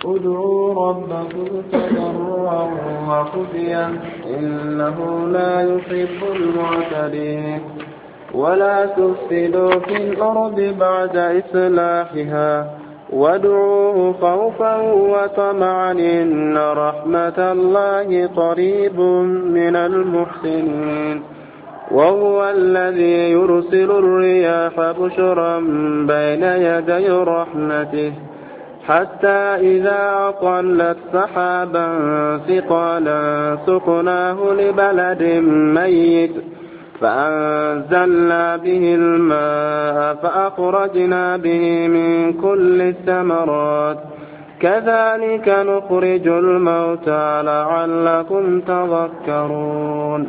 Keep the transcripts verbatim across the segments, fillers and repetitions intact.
ادعوا ربكم تضرعا وخفيا إنه لا يحب المعتدين ولا تفسدوا في الأرض بعد إصلاحها وادعوه خوفا وطمعا إن رحمة الله قريب من المحسنين وهو الذي يرسل الرياح بشرا بين يدي رحمته حتى إذا أقلت سحابا ثقالا سقناه لبلد ميت فأنزلنا به الماء فأخرجنا به من كل الثمرات كذلك نخرج الموتى لعلكم تذكرون.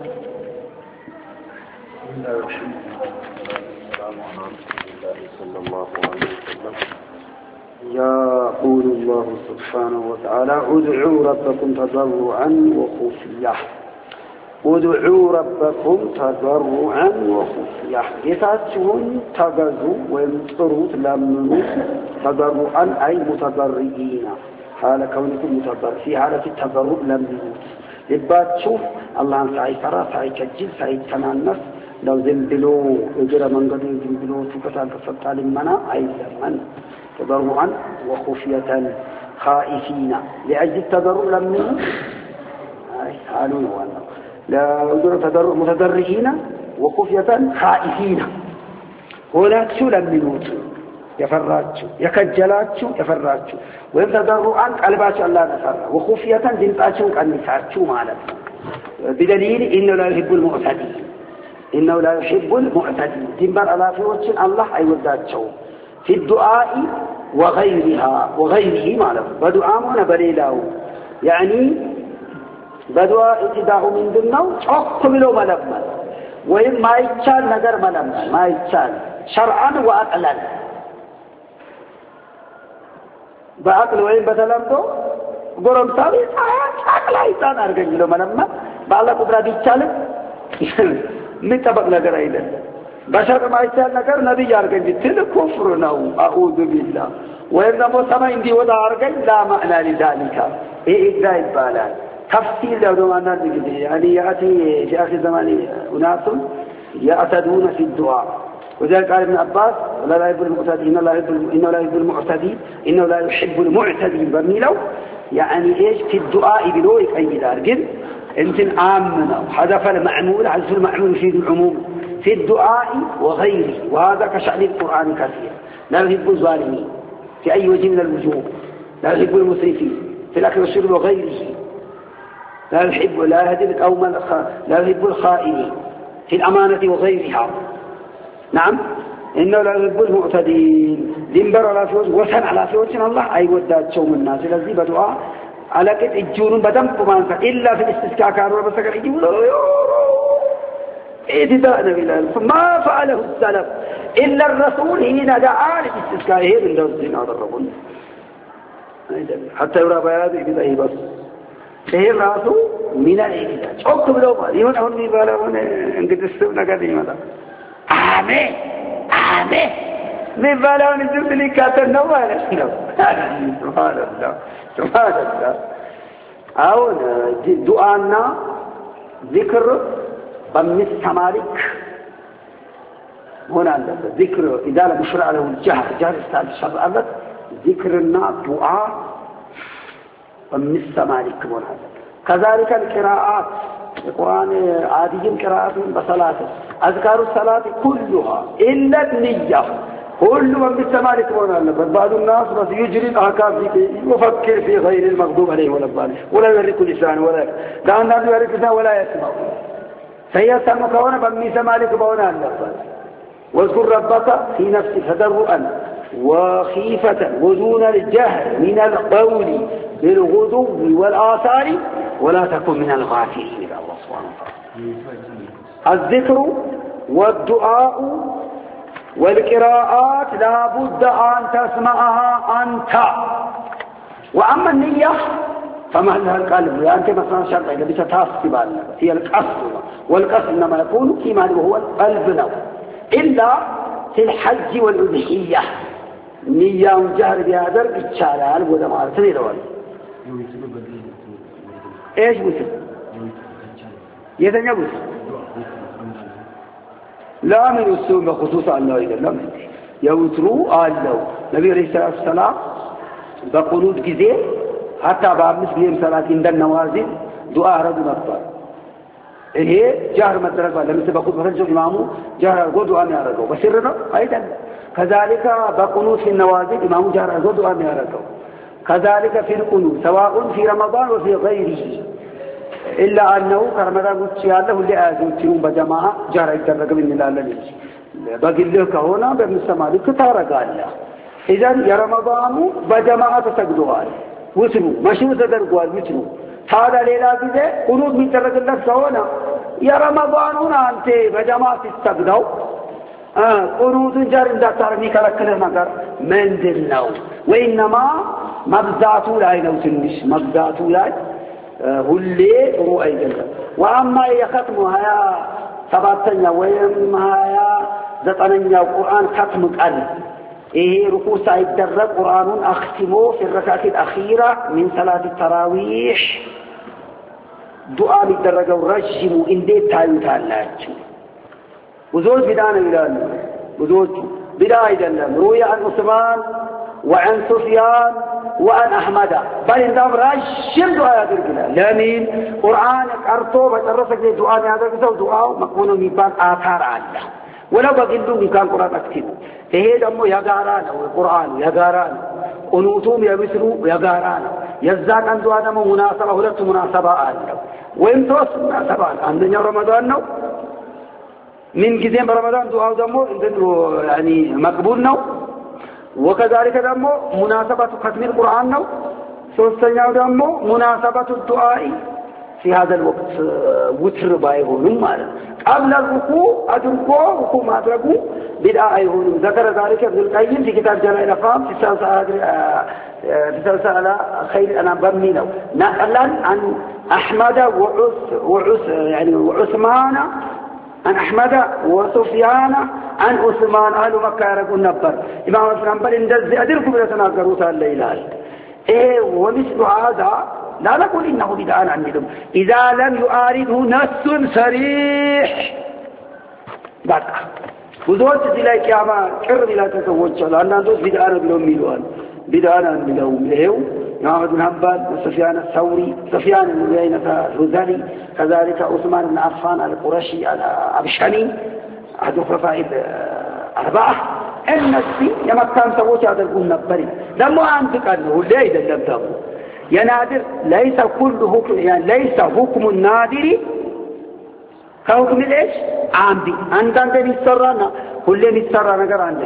صلى الله عليه وسلم. يقول الله سبحانه وتعالى ادعوا ربكم تضرعا وخفيا ادعوا ربكم تضرعا وخفيا يتاتون تغزوا ويمطروا لمنوا تضرعا أي متضرعين حال كونكم متضرع في حالة التضرع لمنوا يبقى تشوف الله سعي ترى سعي كجل سعي تنانس لو زنبلوا اجرى من قد زنبلوا تكتال كفتال المنى أي زمن تضرعا وخفية خائفين لأجل التضرع لمنوا أي حالون وانا لا تضرع متضرعين وخفية خائفين ولا تشول منوت يفراتشو يكجلاتشو يفراتشو وإن تضرعا قلباتشو الله نفر وخفية دنتاتشو قنفاتشو مالتنا بدليل إنه لا يحب المعتدين إنه لا يحب المعتدين دنبار على فيوتشن الله أيوداتشو في الدعاء وغيرها وغيره مالتنا بدعامنا بريلاو يعني بدوا ابتداء من دنو أقبلوا ملما وإن ما يتشال نجر ملما ما يتشال شرعا وعقلا بعقل وإن بتلمدو قرم سامي عقلا يتان أرجع له ملما بعلا قدرة بيتشال من تبق نجر أيضا بشر ما يتشال نجر نبي يرجع تل كفرنا أعوذ بالله وإن نمو سما عندي ودا أرجع لا معنى لذلك إيه إجراء بالان تفصيل لو دمانا بجدي يعني يأتي في آخر زمان أناس يعتدون في الدعاء وذلك قال ابن عباس ولا لا يحب المعتدين إنه لا يحب إنه لا يحب المعتدين إنه لا يحب المعتدين برميلو يعني إيش في الدعاء بلوك أي دارجل أنت آمنا حذف المعمول حذف المعمول في العموم في الدعاء وغيره وهذا كشأن القرآن كثير لا يحب الظالمين في أي وجه من الوجوه لا يحب المسرفين في الأكل والشرب وغيره لا يحب لا يهدي القوم لا يحب الخائنين في الأمانة وغيرها نعم إنه لا يحب المعتدين دنبر على فوج وسن على فوج الله أي ودات شوم الناس الذي بدعاء على كت الجون بدم بمانك إلا في الاستسقاء كانوا بس كانوا يقولوا إذا نبي ما فعله السلف إلا الرسول هنا دعا للاستسقاء هي من دوزين هذا الرجل حتى يرى بياض إذا بس إيه راسه من الإجازة شوك بلو ما يهون هون نبالا هون إنك تستونا كذي ماذا آمين آمين نبالا هون يجوز لي كاتر نوالا سبحان الله سبحان الله أو دعانا ذكر بمس كمالك هنا ذكر إذا لم يشرع له الجهر جهر استعد الشرع أبد ذكرنا دعاء ومس مالك هنا كذلك القراءات القرآن عادي قراءات بصلاة أذكار الصلاة كلها إلا النية كل من بالسماء هنا بعض الناس بس يجري الأحكام في يفكر في غير المغضوب عليه ولا الضالين ولا يحرك لسانه ولا لا الناس يحرك لسانه ولا يسمع سيسمع كونه بمس مالك هنا واذكر ربك في نفسك تضرعا وخيفة ودون الجهل من القول بالغدو والآثار ولا تكن من الغافلين إلى الله سبحانه وتعالى. الذكر والدعاء والقراءات لا بد أن تسمعها أنت. وأما النية فمعنى القلب يعني أنت مثلا شرط إذا بتتاسب هي القصد والقصد إنما يكون فيما هو القلب له إلا في الحج والأضحية نيام جهر بيادر بيتشالال وده مالتني دوال ايش وتر يتنيا وتر لا من السوء بخصوص الله إذا لم يوتروا آله نبي عليه الصلاة والسلام بقنود جزير حتى بعد مسلم صلاة عند النوازل دعاء رجل أكبر إيه جهر مدرك ولا مثل بقول فرجوا إمامه جهر الجود وأنا أرجو بسرنا أيضا كذلك بقنود في النوازل إمامه جهر الجود وأنا أرجو كذلك في القنود سواء في رمضان وفي غيره إلا أنه كرمضان وتشياله اللي أزوجهم بجماعة جهر يترك من الله لله بقول له كهونا بمسمى لكتار قال له إذا يا رمضان بجماعة تسجدوها وسنو مشو تدرجوها وسنو هذا ليلة كذا قنوت ميترك الله كهونا يا رمضان هنا أنت بجماعة تسجدوا آه قنوت جار إن دكتورني كلا كلا نكر من دلنا وإنما مبدأه لا ينوسنش مبدأه لا هلي رؤي جل وأما يختمها يا سبعتنا ويما يا زتنيا القرآن ختم قال إيه ركوع سعيد در قرآن أختمه في الركعة الأخيرة من صلاة التراويح دعاء الدرجة ورجم إن دي تايو تالاج وزوج بدانا إلى وزوج بداية الله روي عن عثمان وعن سفيان وعن أحمد بل إنهم رجم دعاء الدرجة لمن قرآن أرطو بترسك دعاء هذا كذا دعاء مقبول ميبان آثار الله ولو بقلدوا مكان قرآن أكتب إيه دمو يقاران القرآن يقاران قنوتهم يبسروا يقاران يزدان عنده هذا مناسبة ولدت مناسبة آله ويمتوس مناسبة عندنا رمضان نو من كذين برمضان دعاء دمو يعني مقبول نو وكذلك دمو مناسبة ختم القرآن نو سوستنيا دمو مناسبة الدعاء في هذا الوقت وتر بايهون مالا قبل الركوع أدركوا ركوع ما أدركوا بدعاء يهون ذكر ذلك ابن القيم في كتاب جلال الأفهام في سلسلة خير أنا بمينه نقلا عن أحمد وعث وعث يعني وعثمان عن أحمد وسفيان عن عثمان أهل مكة يقول نبر إمام الفنبل إن دز أدركوا بلا تناقروا الليلة إيه ومثل هذا لا نقول إنه بدعاء عندهم إذا لم يعارضه نص صريح بعد وزوج تلاقي كما كرر لا تزوج لأن دوس بدعاء بلوم ميلوان بدعاء بلوم له نعم بن حنبل وسفيان الثوري سفيان بن عيينة الهذلي كذلك عثمان بن عفان القرشي الأبشري أحد الخلفاء الأربعة الناس يما كان سووا هذا القول نبري لما أنتك أنه ليس لم تقول يا نادر ليس كل حكم يعني ليس حكم النادر كحكم الايش عامدي انت انت بيسرانا كل بيسرانا ነገር አንዴ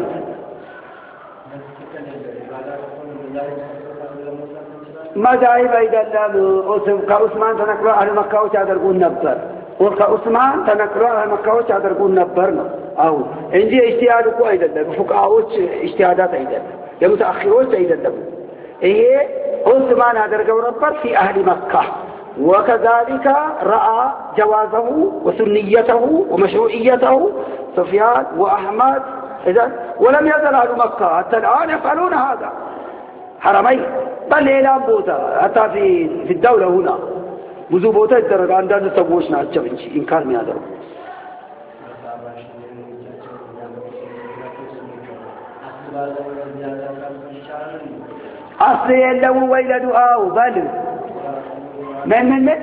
مذاهب አይደለም ኦስም ከኡስማን ተነክሮ አለ መካዎች ያደርጉን ነበር ወከኡስማን ተነክሮ አለ መካዎች ያደርጉን ነበር ነው አሁን እንጂ ኢስቲያድ እኮ አይደለም ፉቃዎች ኢስቲያዳት አይደለም የሙተአኺሮች አይደለም ይሄ عثمان أدرجوا ربك في أهل مكة وكذلك رأى جوازه وسنيته ومشروعيته سفيان وأحمد إذا ولم يزل أهل مكة حتى الآن يفعلون هذا حرمين بل إلى بوتا حتى في في الدولة هنا بزو بوتا الدرجة عندنا نسويشنا الجبنش إن كان من هذا أصل يلو ويل دعاء بل من من من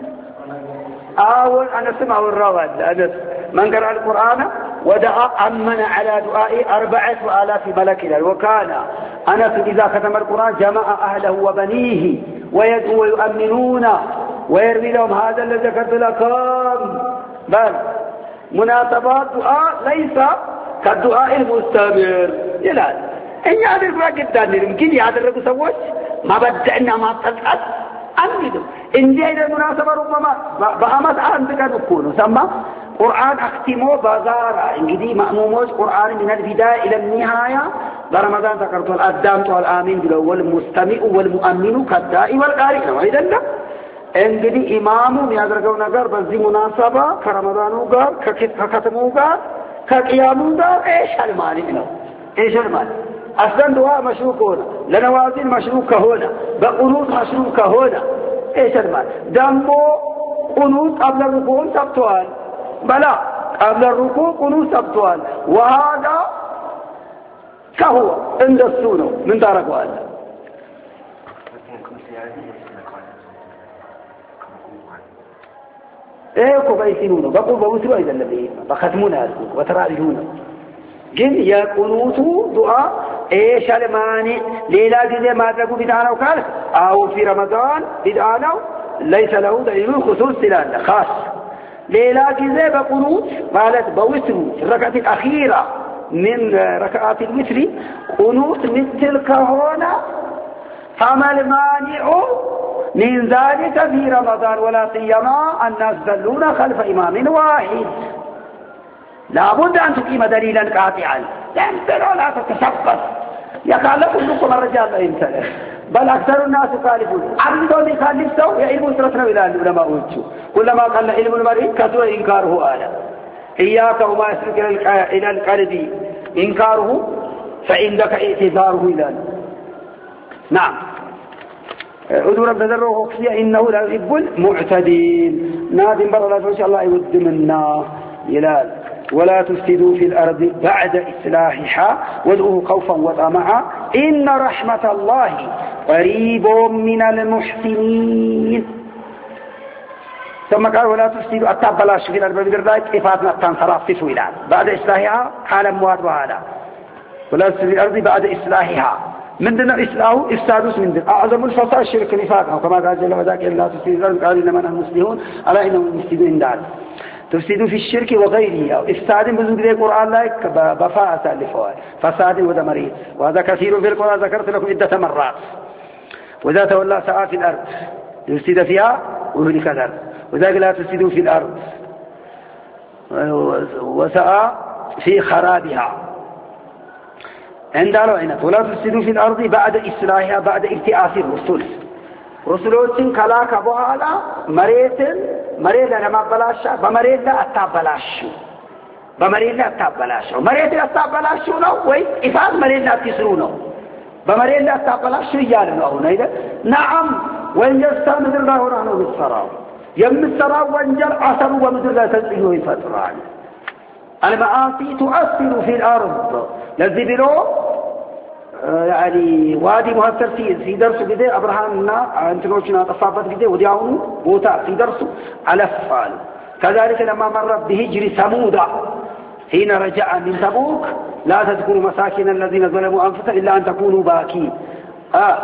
أول أنا سمع الرواد أنا من قرأ القرآن ودعا أمن على دعائي أربعة آلاف ملك وكان أنس إذا ختم القرآن جمع أهله وبنيه ويدعو ويؤمنون ويروي لهم هذا الذي ذكرت لكم بل مناسبات دعاء ليس كالدعاء المستمر يلال إن يعرف راجل يمكن يعرف سووش ما بدأنا ما تسأل أنجدوا إن جاء المناسبة ربما بأمس أنت كنكون سمى قرآن أختمه بازارا إنجدي مأموموش قرآن من البداية إلى النهاية برمضان ذكرت الأدام والآمين بالأول المستمع والمؤمن كالدائي والقارئ وإذا لا إنجدي إمامه يدرجون نجار بزي مناسبة كرمضان وقار كختم وقار كقيام وقار إيش هالمالي له إيش هالمالي أصلا دعاء مشروك هنا لنوازل مشروك هنا بقنوط مشروك هنا إيش المعنى دمو قنوط قبل الركوع سبتوال بلا قبل الركوع قنوط سبتوال وهذا كهو عند السنة من دارك وهذا ايه كويسينونه بقول بوسروا اذا الذي بختمونا وترادلونه جن يقولوا دعاء ايش الماني ليلا جزء ما تقول بدعنا وقال او في رمضان بدعنا ليس له دليل خصوص لله خاص ليلا جزء بقنوت قالت بوسروا الركعه الاخيره من ركعات الوتر قنوت مثل كهونا فما المانع من ذلك في رمضان ولا سيما الناس يصلون خلف إمام واحد لا بد أن تقيم دليلا قاطعا لا لا تتشبث يقال كلكم الرجال لا يمتلك بل أكثر الناس يخالفون عبدون يخالف سوء يعلم سرطنا إلى العلماء وجهه كلما قل علم المريض كثر إنكاره آلا إياك وما يسلك إلى القلب إنكاره فعندك اعتذاره إلى نعم أدور بذره خفية إنه لا يحب المعتدين نادم برا لا شاء الله يود منا يلال ولا تفسدوا في الأرض بعد إصلاحها وادعوه خوفا وطمعا إن رحمة الله قريب من المحسنين ثم قال ولا تفسدوا أتبلاش في الأرض بذلك إفادنا التنصرف إلى بعد إصلاحها حال مواد وهذا ولا تفسدوا في الأرض بعد إصلاحها من دون إصلاحه إفسادوس من دون أعظم الفساد الشرك نفاق كما قال جل وعلا لا تفسدوا في الأرض قال إنما نحن مسلمون ألا إنهم مفسدون دار تفسدوا في الشرك وغيره أو إفساد بزوج القرآن لايك بفاء تألفه فساد ودمريد وهذا كثير في القرآن ذكرت لكم عدة مرات وإذا تولى سعى في الأرض يفسد فيها وهلك الأرض وذلك لا تفسدوا في الأرض وسعى في خرابها عندنا وعنت ولا تفسدوا في الأرض بعد إصلاحها بعد ابتعاث الرسل رسلوችን ከላከ በኋላ መሬትን መሬት ለማበላሽ በመሬት ላይ አታበላሹ በመሬት ላይ አታበላሹ መሬት ላይ አታበላሹ ነው ወይ ኢፋት መሬት ላይ አትስሩ ነው በመሬት ላይ አታበላሹ ይያለ ነው አሁን አይደል نعم ወንጀል ምድር ላይ ሆነ ነው የሚሰራው የሚሰራው ወንጀል አሰሩ በምድር ላይ ተጽዕኖ ይፈጥራል المعاصي تؤثر في الأرض لذي بلو يعني وادي مهتر في في درس كده أبراهامنا أنتنوشنا تصابت كده وديعون بوتا في درس على فعل كذلك لما مر بهجر ثمود حين رجع من تبوك لا تذكروا مساكن الذين ظلموا أنفسهم إلا أن تكونوا باكين آه.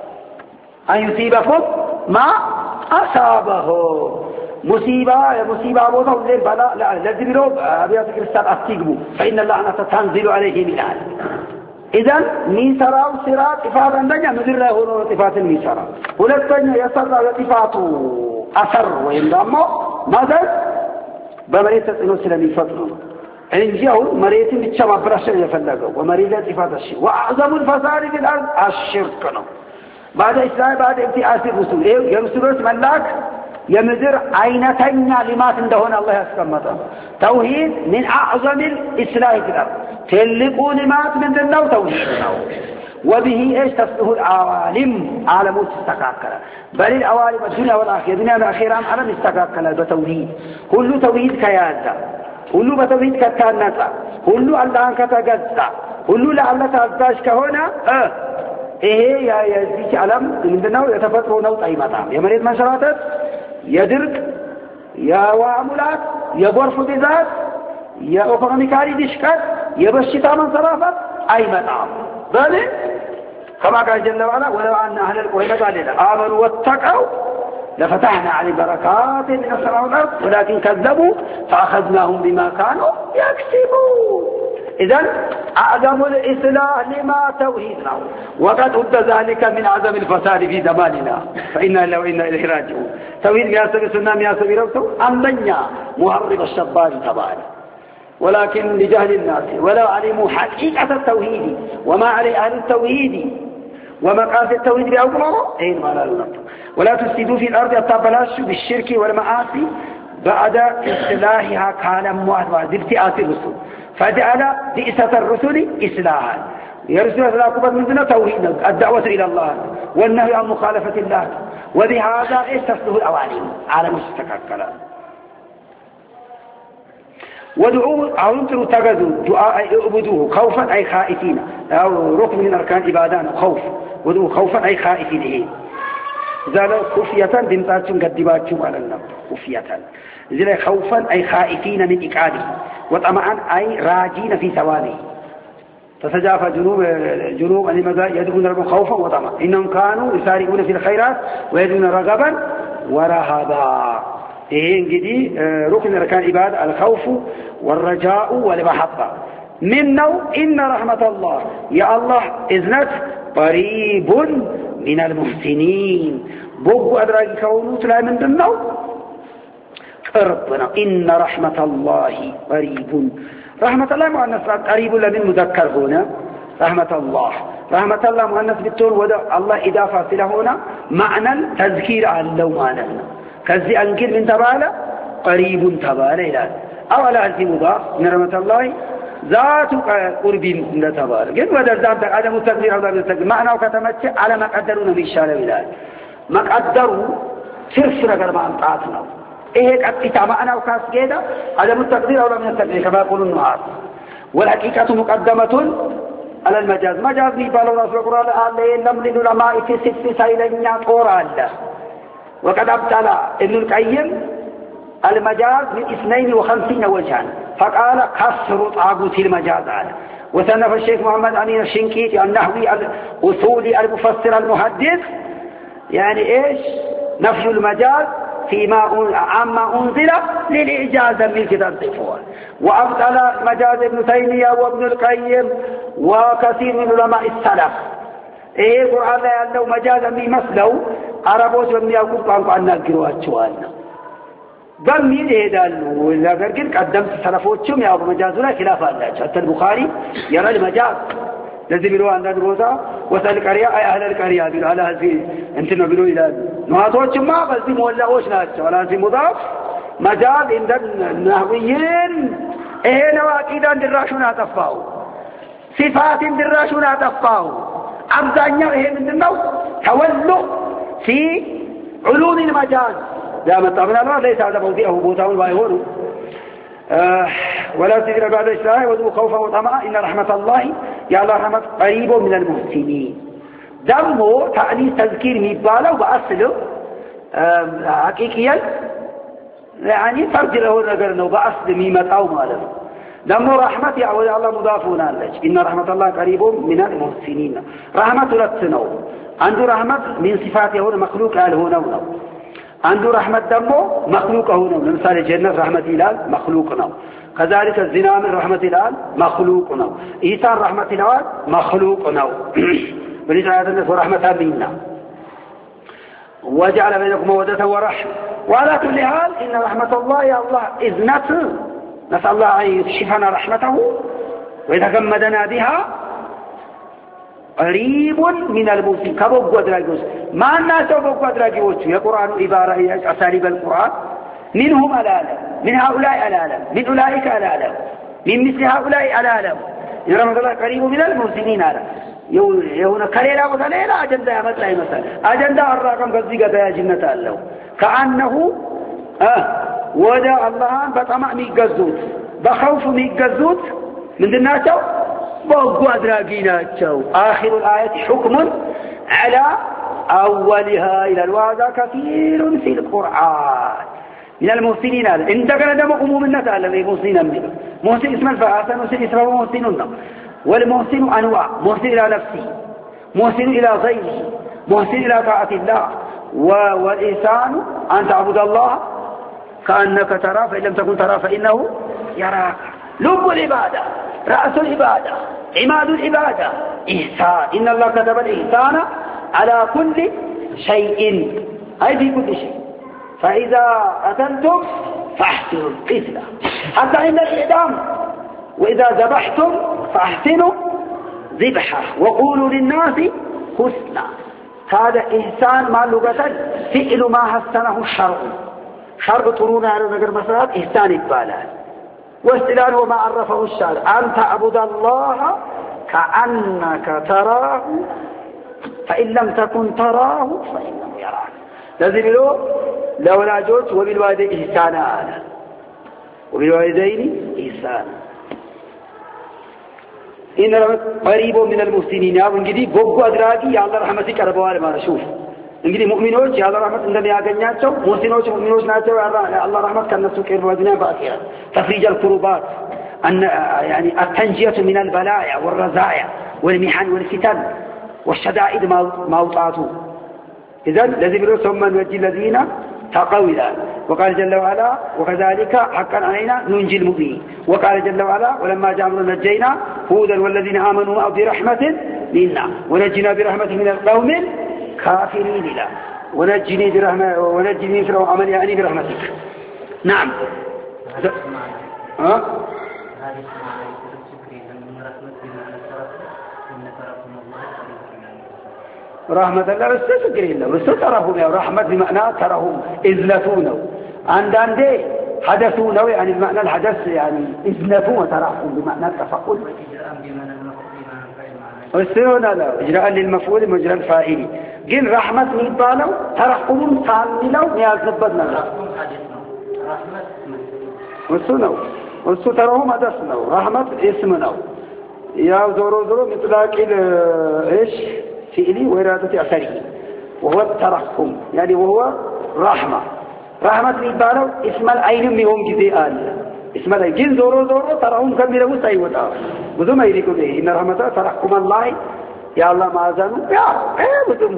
أن يصيبكم ما أصابه مصيبة مصيبة أبوه الليل بلا لا الذي بلو أبيات كريستان أستيقبوا فإن اللعنة تنزل عليه من آل إذن ميسرا وصراط إفادا لنا مدر له لطفات الميسرا ولكن يسر لطفات أثر وإنما ماذا بمريت تسئلوا سلمي فتنة انجيهم مريت بتشمع برشا يفلقوا ومريت لطفات الشيء وأعظم الفساد في الأرض الشرك بعد إسلام بعد ابتعاث الرسول يرسلوا ملاك يمدر عينتين لما تندهون الله يسكمته توحيد من أعظم الإسلاح في الأرض تلقوا لمات من دنو توحيد وبه إيش تصله العوالم عالم استقاكلا بل العوالم الدنيا والآخرة الدنيا والآخرة عالم استقاكلا بتوحيد كل توحيد كيازة كل بتوحيد كتانسة كل الله كتجزة كل لعل تأذاش كهنا اه إيه يا يزيك علم من دنو يتفطروا نوط أي مطعم يا مريد منشراتت يدرك يا وعملات يا غرف بذات يا أوفغانيكاري دشكات يا بشتا من صرافة أي مطعم ذلك كما قال جل وعلا ولو أن أهل القرى قال آمنوا واتقوا لفتحنا عليهم بركات من السماء والأرض ولكن كذبوا فأخذناهم بما كانوا يكسبون إذن أعظم الإصلاح لما توحيدنا وقد أد ذلك من أعظم الفساد في زماننا فإنا لو إنا إليه راجعون توحيد مياسب السنة مياسب ربطه أمنيا مهرب الشباب تبعنا ولكن لجهل الناس ولو علموا حقيقة التوحيد وما عليه أهل التوحيد ومقاس التوحيد بأوكمه أين ما لا نطق ولا تفسدوا في الأرض التبلاش بالشرك والمعاصي بعد إصلاحها كان مواد وابتعاث الرسل فجعل بئسة الرسل إصلاحا يرسل العقوبة من دون توحيد الدعوة إلى الله والنهي عن مخالفة الله وبهذا إيش تصله الأواني على مستقر كلام ودعوه أو يمكن تجدوا دعاء اعبدوه خوفا أي خائفين أو ركن من أركان عبادان خوف ودعوه خوفا أي خائفين إيه زالوا خفية دمتاتهم قدباتهم على النار خفية زي خوفا أي خائفين من إقعاده وطمعا أي راجين في ثوابه تتجافى جنوب جنوب أن يدعون ربهم خوفا وطمعا إنهم كانوا يسارعون في الخيرات ويدعون رغبا ورهبا إيه انجدي ركن أركان عباد الخوف والرجاء والمحبة منه إن رحمة الله يا الله إذنت قريب من المحسنين بوغ أدراك كونوت لا من دنو ربنا إن رحمة الله قريب رحمة الله مؤنث قريب لمن مذكر هنا رحمة الله رحمة الله مؤنث بالتون ودا الله إضافة له هنا معنى تذكير عن لو معنى كذي أنكر من تبالة قريب تبالة إلى أولا أنت مضاف من رحمة الله ذات قرب من تبالة قد ودر ذات عدم التقدير الله بالتقدير معنى وكتمت على ما قدرون من الشارع بلاد ما قدروا سرسر قرب عن طاعتنا إيه قد معنى وكاس كده عدم التقدير أولا من التقدير كما يقول النهار والحقيقة مقدمة على المجاز مجاز نيبالو رسول القرآن قال لم للعلماء في ست سيلين قرآن وقد ابتلى ابن القيم المجاز من اثنين وخمسين وجها فقال كسر طاغوت المجاز على وصنف الشيخ محمد أمين الشنقيطي النحوي الأصولي المفسر المحدث يعني إيش نفي المجاز فيما عما أنزل للإجازة من كتاب الصفوان وأبطل مجاز ابن تيمية وابن القيم وكثير من علماء السلف إيه القرآن لا يعلو مجازا بمثله عربوش بمياكم قانقوا عنا قرواتشوانا بمين إيه دالو إذا قرقل قدمت سلفوتشم يا أبو مجازنا خلافا الله حتى البخاري يرى المجاز الذي بلو عندنا دروسا وسأل القرية أي أهل القرية بلو على هذه انتنا بلو إلى نهاتوتشم ما بس دي مولعوش ناتش ولا هذه مضاف مجاز عند النهويين إيه نواكيدا دراشونا تفاو صفات دراشونا تفاو أبدانيا إيه من النو تولوا في علوم المجاز لا مطابنا الله ليس هذا موضعه بوتاون بايهون آه ولا تجر بعد الإسلام وذو خوفا وطمعا إن رحمة الله يا الله رحمة قريب من المحسنين دمه تعني تذكير ميباله وبأصله آه حقيقيا يعني فرد له نقرنه بأصل ميمة أو ماله دمه رحمة يا الله مضافون عليه إن رحمة الله قريب من المحسنين رحمة لتنو عنده رحمة من صفاته هنا مخلوق قال هنا هنا عنده رحمة دمه مخلوق هنا مثال الجنة رحمة الهلال مخلوق هنا كذلك الزنا من رحمة الهلال مخلوق هنا إيثار رحمة الهلال مخلوق هنا وليس هذا الناس ورحمة منا وجعل بينكم مودة ورحمة وعلى كل حال إن رحمة الله يا الله إذنت نسأل الله أن يكشفنا رحمته ويتغمدنا بها قريب من المسلم كبوك ودراجوس ما الناس بوك ودراجوس يا قرآن عبارة أساليب القرآن منهم العالم من هؤلاء العالم من أولئك العالم من مثل هؤلاء العالم يا رحمة الله قريب من المسلمين على يهون كليلا وكليلا أجندة يا مثلا مثلا أجندة الرقم قصدقة يا جنة الله كأنه آه ودا الله بطمع ميقزوت بخوف ميقزوت من دناتو بوقوا أدراقيناتو آخر الآية حكم على أولها إلى الواقع كثير في القرآن من المحسنين هذا إن كان دم عموم الناس على المحسنين منه محسن اسم الفاحسة محسن اسمه محسنون والمحسن أنواع محسن إلى نفسه محسن إلى غيره محسن إلى طاعة الله والإنسان أن تعبد الله كأنك ترى فإن لم تكن ترى فإنه يراك لب العبادة رأس العبادة عماد العبادة إحسان إن الله كتب الإحسان على كل شيء أي في كل شيء فإذا قتلتم فاحسنوا القتلة حتى عند الإعدام وإذا ذبحتم فاحسنوا ذبحه وقولوا للناس حسنا هذا إحسان مع لغة فعل ما حسنه الشرع شرع طرونا على نقر مسارات إحسان إقبالا واستلال وما عرفه الشارع أن تعبد الله كأنك تراه فإن لم تكن تراه فإنه يراك. لازم له لولا جوت وبالوالدين إحسانا وبالوالدين إحسانا إن قريب من المحسنين. يا انجدي بوغو ادراكي يا الله رحمتك ربوال ما شوف انجدي مؤمنون يا الله رحمت እንደሚያገኛቸው ሙስሊሞች ሙእሚኖች ናቸው يا الله رحمت ከነሱ ከር ወድና ባቂያ تفريج الكربات ان يعني التنجيه من البلايا والرزايا والمحن والفتن والشدائد موطاته. اذا الذي بيقول ثم نجي الذين تقوا إلى وقال جل وعلا وكذلك حقا علينا ننجي المؤمنين. وقال جل وعلا ولما جاء امرنا نجينا هودا والذين آمنوا برحمة منا ونجينا برحمة من القوم الكافرين لا ونجني برحمة ونجني في عمل يعني برحمتك. نعم ها رحمة الله بس تقرين له بس ترهم يا رحمة بمعنى ترهم إذلتونه عندنا حدثونه يعني بمعنى الحدث يعني إذلتونه ترهم بمعنى التفقد وسيرنا له إجراء للمفعول مجرى الفاعل. جن رحمة ميبالو ترحم ثاني لو يعذبنا له وسنو وسو ترهم حدثنا رحمة اسمنا يا زورو زورو مطلق إيش فعلي وإرادة أثره وهو الترحم يعني وهو رحمة. رحمة ميبالو اسم العين ميهم جزيئان اسم العين جن زورو زورو ترحم كميره سيوتا بدو ما يريكو به إن رحمة ترحم الله يا الله ما زانو يا ايه بدو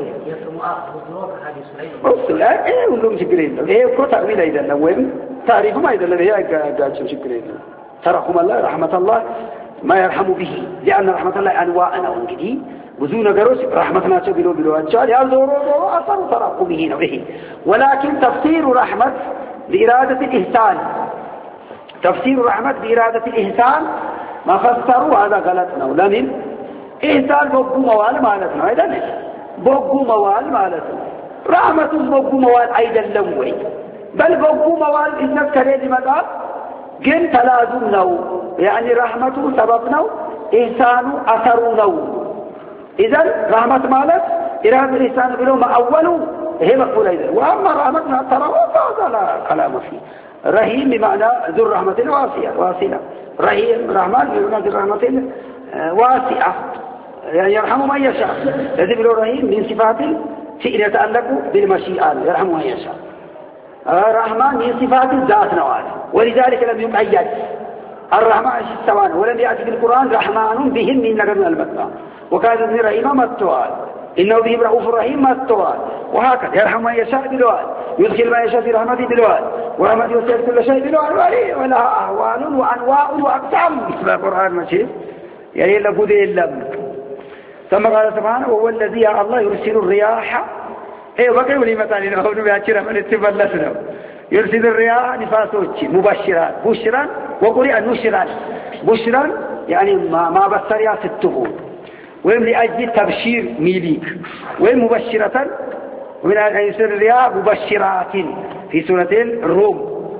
أصل ايه ولهم شكرين ايه كو تأويل ايضا وين تعريف ما ايضا هي قاعد شكرين. ترحم الله رحمة الله ما يرحم به لأن رحمة الله أنواع وانجدي وزون جروس رحمتنا تبلو بلو أجال يا زورو زورو أثر ترقبه نوعه. ولكن تفسير رحمة بإرادة الإحسان تفسير رحمة بإرادة الإحسان ما فسروا هذا غلطنا ولمن إحسان بوقو موال مالتنا أيضا بوقو موال مالتنا رحمة بوقو موال أيضا لموي بل بوقو موال إنك كريد مدار جن تلازم نو يعني رحمة سبب نو إحسان أثر نو. إذن رحمة مالك إرادة الإحسان بلو ما أوله هي مقبول أيضا. وأما رحمتنا ترى فهذا لا كلام فيه. رحيم بمعنى ذو الرحمة الواسعة واسعة رحيم رحمن بمعنى ذو الرحمة واسعة يعني يرحم من يشاء. الذي بلو رحيم من صفات فئل يتعلق بالمشيئة يرحم من يشاء. الرحمن من صفات الذات نوال ولذلك لم يقيد الرحمن السوان ولم يأتي بالقرآن رحمن بهم من نقر من المكة وكان ابن رحيم مستوال إنه بهم رؤوف رحيم مستوال وهكذا يرحم من يشاء بالوال يدخل ما يشاء في رحمته بالوال ورحمته يسير كل شيء بالوال ولها أهوال وأنواع وأقسام مثل القرآن ماشي يعني إلا بده إلا ثم قال سبحانه وهو الذي يا الله يرسل الرياح ايه بقى ولي مثلا نقول بأشرة من التبلسنا يرسل الرياح نفاسوش مبشرات بشرا وقرئ نشرا بشرا يعني ما ما بصريا ستهو وهم لأجل تبشير ميليك وهم مبشرة ومن يرسل الرياح مبشرات في سورة الروم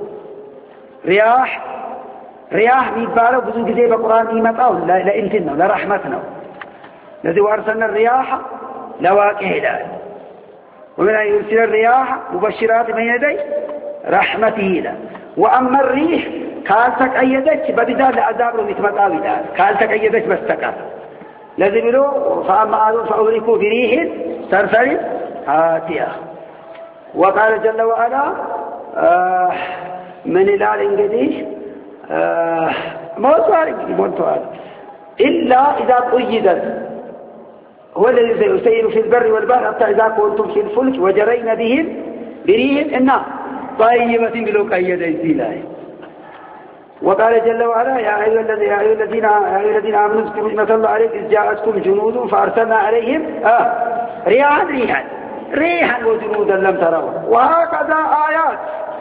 رياح رياح ميبالو بدون كذي بقرآن ميمتاو لا لا انتنا لا رحمتنا الذي وارسلنا الرياح لواقع دار ومن يرسل الرياح مبشرات من يدي رحمته له. وأما الريح كالتك أيدك بددال لعذاب متمتاوي دار كالتك أيدك بستكر لازم له فأما آذون فأغرقوا بريح سرسر آتية. وقال جل وعلا آه من الآل انقديش آه ما سؤال إلا إذا قيدت هو الذي سيسير في البر والبحر حتى إذا كنتم في الفلك وجرينا بهم بريح إنها طيبة بلو قيد إزيلاء. وقال جل وعلا يا أيها الذين الذين آمنوا اذكروا نعمة الله عليكم إذ جاءتكم جنود فأرسلنا عليهم آه ريحا ريحا ريحا وجنودا لم تروا وهكذا آيات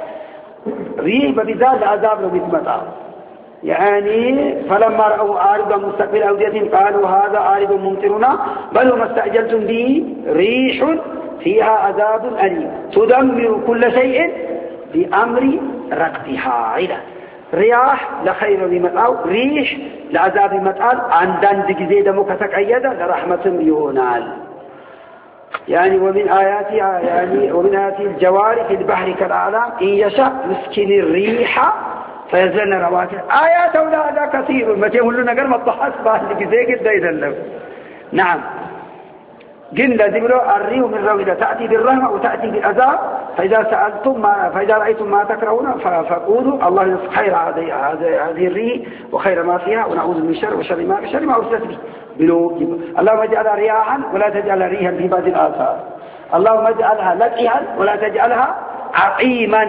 ريح بذات عذاب ومثمتا يعني فلما رأوا عارضا مستقبل أوديتهم قالوا هذا عارض ممطرنا بل ما استعجلتم به ريح فيها عذاب أليم تدمر كل شيء بأمر ربها إلى رياح لخير بمطاو ريح لعذاب مطال عندان ጊዜ ደግሞ ከተቀየደ ለرحمتም ይሆናል يعني ومن آياتي يعني ومن آياتي الجواري في البحر كالأعلام إن يشاء يسكن الريح فيزلن رواكد آيات أولا كثير متى يقولون نقر مطحس بحر ጊዜ قد يدلم نعم جن الذي بلو الريح من رويدة تأتي بالرحمة وتأتي بالعذاب فإذا سألتم ما فإذا رأيتم ما تكرهون فقولوا الله يرزق خير هذه الريح وخير ما فيها ونعوذ من شر وشر ما شر ما أرسلت به بلو اللهم اجعل رياحا ولا تجعل ريحا في بعض الآثار اللهم اجعلها لقيها ولا تجعلها عقيما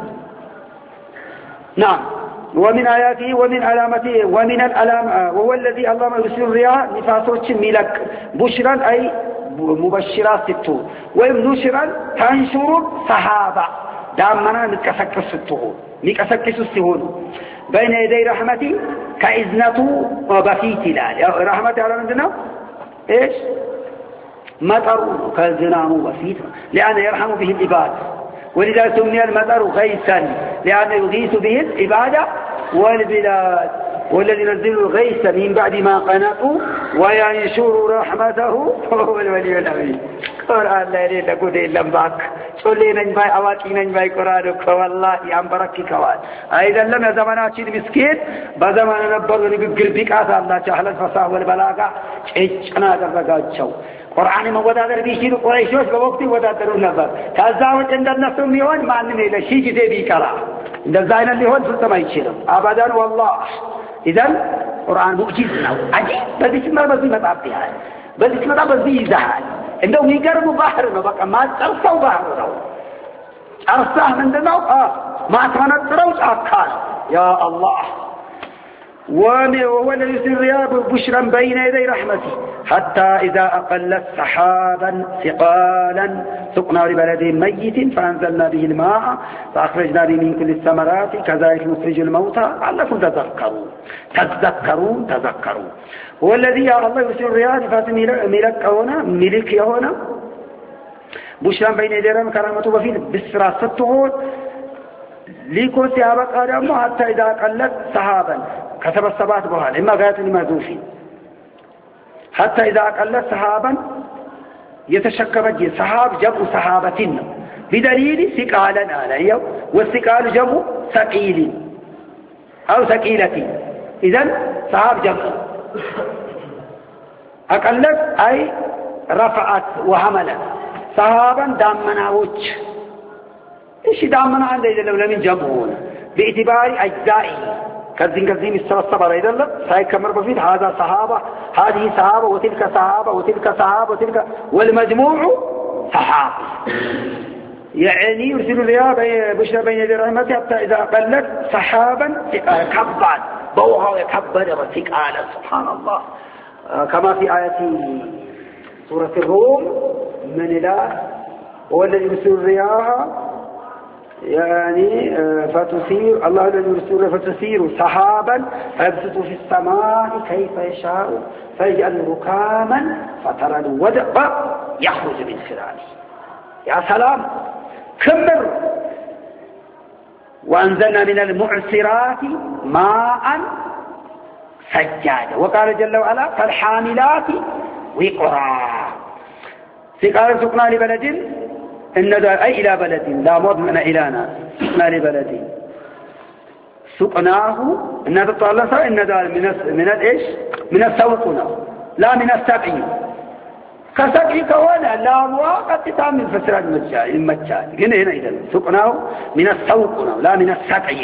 نعم ومن آياته ومن علامته ومن الألام وهو الذي اللهم يرسل الرياح نفاسوش ملك بشرا أي مبشرات ستو ويم نشرا تنشر صحابة دامنا نكسكس ستو نكسكس ستهون بين يدي رحمتي كإذنته وبفيت لال رحمتي على مندنا إيش مطر كالزنام وفيت لأن يرحم به العباد ولذا سمي المطر غيثا لأن يغيث به العبادة والبلاد والذي ينزل الغيث من بعد ما قنطوا وينشر رحمته وهو الولي الحميد قرآن لا يريد أقول إلا باك صلي نجمع أواكي نجمع قرآنك والله ينبرك كوال أيضا لم يزمنا شيء مسكين بزمان نبض ونقل بك آثار الله شهل الفصاح والبلاغة إيش أنا أدرقات شو قرآن ما ودادر بيشير قريشوش بوقتي ودادرون نظر كذاوة عند النفس ميون ما أنني لشيء جدي بيكرا عند الزاين اللي هون سلطة يشير أبدا والله إذن قرآن مؤجزنا عجيب بس اسمه بس ما تعبتها بس اسمه بس بيزهل إنه يقرب بحرنا بقى ما ترسوا بحرنا أرساه من دنو آه ما تنطروش أكار يا الله وهو الذي يرسل الرياح بشرا بين يدي رحمته حتى إذا أقلت سحابا ثقالا سقنا لبلد ميت فأنزلنا به الماء فأخرجنا به من كل الثمرات كذلك نخرج الموتى لعلكم تذكرون تذكرون تذكرون هو الذي يا الله يرسل الرياح ملك هنا ملك هنا بشرا بين يدي رحمته كرامته وفيه بسرعة ستهون ليكون سيابك آدمه حتى إذا أقلت سحابا كتب السبات بوهال إما غاية لما ذوفي حتى إذا أقلت سحابا يتشكب جي سحاب جمع سحابة بدليل ثقالا عليه والثقال جمع ثقيل أو ثقيلة إذن سحاب جمع أقلت أي رفعت وحملت سحابا دامنا وجه إيش دامنا عند إذا لو لم جمعون باعتبار أجزائه كذين كذين السبب إذا لا سيكمل بفيد هذا صحابة هذه صحابة وتلك صحابة وتلك صحابة وتلك والمجموع صحابة يعني يرسل الرياح بشرى بين يدي رحمته حتى إذا قلت سحابا كبا بوها ويكبر وثقالا سبحان الله كما في آية سورة الروم من الله هو الذي يرسل الرياح يعني فتثير الله الذي يرسل فتثير سحابا فيبسط في السماء كيف يشاء فيجعل ركاما فترى الودق يخرج من خلاله يا سلام كمر وأنزلنا من المعصرات ماء سجادا وقال جل وعلا فالحاملات وقرا قال سقنا لبلد إن أي إلى بلد لا مضمن إلىنا سقنا لبلد سقناه إن تطلع إن دار من من الإيش من السوقنا لا من السقي كسقي كوانا لا مواقع تعمل فسرات المجال المجال هنا هنا إذا سقناه من السوقنا لا من السقي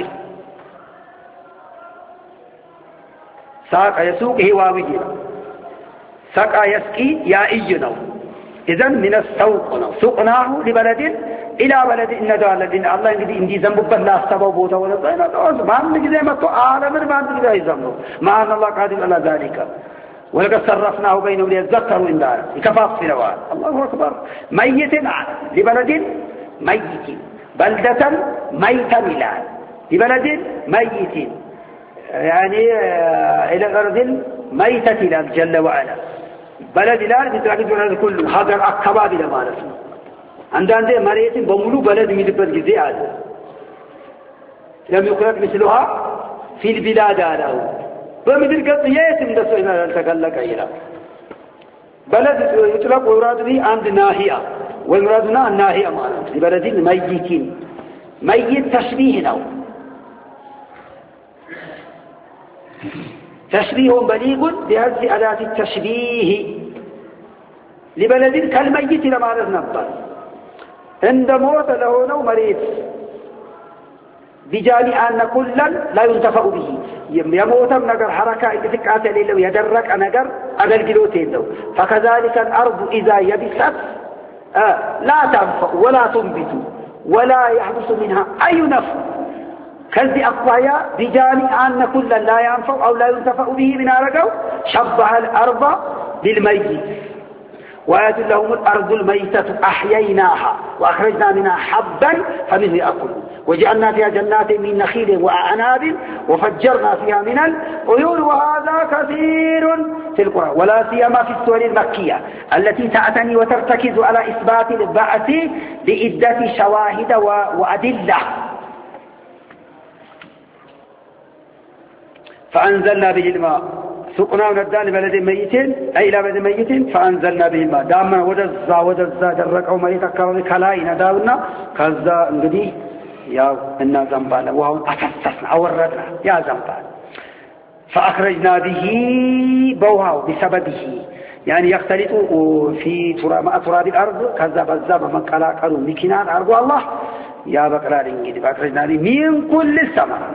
ساق يسوق هو واجب سقى يسقي يا إجنا إذن من السوق سقناه لبلد إلى بلد إن دار الذين الله يجدي إندي ذنب بالله سبب وده ولا ده ده ما نجد ما تو عالم ما نجد أي ذنب ما أن الله قادر على ذلك ولقد صرفناه بينهم ليذكروا إن دار كفاف في رواه الله أكبر ميت لبلد ميت بلدة ميتا ميلاد لبلد ميت يعني إلى أرض ميتة إلى جل وعلا بلد لا بتلاقي كل هذا الأكباد لما نسمع عندنا مريت بملو بلد يدبر جزء هذا لم يخلق مثلها في البلاد له بمدر قد يتم دسونا تقلق إلى بلد يطلق ويراد به عند ناهية ويرادنا الناهية معنا لبلد ميتين ميت تشبيه نو تشبيه بليغ بهذه أداة التشبيه لبلد كالميت لما نبر عند موت له نو مريض بجانب أن كلا لا ينتفع به يموت نجر حركة إذا ليلو يدرك نجر أجل جلوتين له فكذلك الأرض إذا يبست آه لا تنفع ولا تنبت ولا يحدث منها أي نفع كذي أقوايا بجانب أن كلا لا ينفع أو لا ينتفع به من أرجو شبه الأرض بالميت وآيات لهم الأرض الميتة أحييناها وأخرجنا منها حبا فمنه يأكلون وجعلنا فيها جنات من نخيل وأعناب وفجرنا فيها من العيون وهذا كثير في القرآن ولا سيما في السور المكية التي تعتني وترتكز على إثبات البعث بعدة شواهد وأدلة فأنزلنا به الماء سقنا وندان بلد ميت أي إلى بلد ميت فأنزلنا به الماء دامنا ودزا ودزا درقوا ميت كوي كلاي نداونا كذا انقدي يا إنا زنبالا وهو أفسسنا أوردنا يا زنبال فأخرجنا به بوها بسببه يعني يختلط في تراب تراب الأرض كذا بزاب من كلا كانوا مكنان أرجو الله يا بقرار انقدي فأخرجنا به من كل الثمرات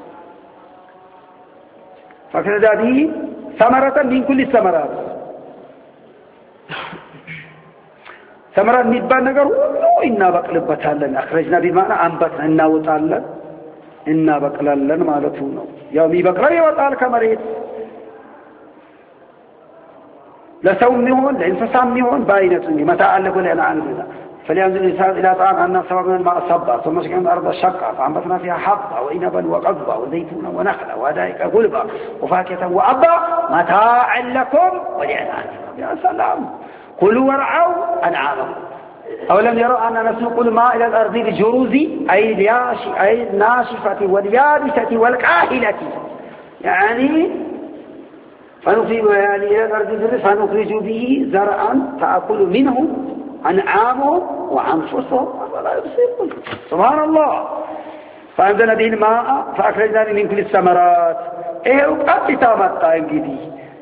فأخرجنا به ثمرة من كل الثمرات ثمرات نبان نقر إنا بقلبتها لنا أخرجنا بمعنى أنبتنا إنا وطالا إنا بقلا لنا مالتونا يومي بقلا يوطال كمريت لسوميون لإنفساميون باينتوني متاعا لكل أنعام بنا فلينزل الإنسان إلى طعام أن سبب من الماء صبا ثم سكن الأرض شقا فأنبتنا فيها حبا وإنبا وقضبا وزيتونا ونخلا وحدائق غلبا وفاكهة وأبا متاعا لكم ولأنعامكم يا سلام كلوا وارعوا أنعامكم أولم يروا أن نسوق الماء إلى الأرض بالجروز أي أي الناشفة واليابسة والكاهلة يعني فنصيب يعني إلى الأرض فنخرج به زرعا تأكل منه أنعامهم وأنفسهم ولا يبصرون سبحان الله فأنزلنا به الماء فأخرجنا من كل الثمرات إيه وقت تامتا إنجدي